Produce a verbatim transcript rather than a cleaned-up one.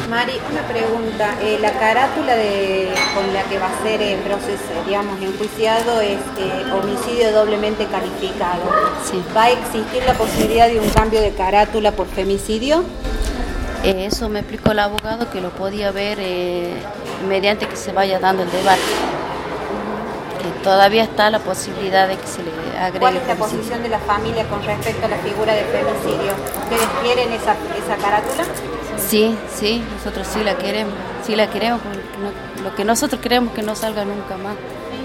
Mari, una pregunta. Eh, la carátula de, con la que va a ser eh, proceso, digamos, enjuiciado es eh, homicidio doblemente calificado. Sí. ¿Va a existir la posibilidad de un cambio de carátula por femicidio? Eh, eso me explicó el abogado, que lo podía ver eh, mediante que se vaya dando el debate. Que todavía está la posibilidad de que se le agregue. ¿Cuál es la femicidio. posición de la familia con respecto a la figura de femicidio? ¿Ustedes quieren esa, esa carátula? Sí, sí, nosotros sí la queremos, sí la queremos, porque no- lo que nosotros queremos es que no salga nunca más.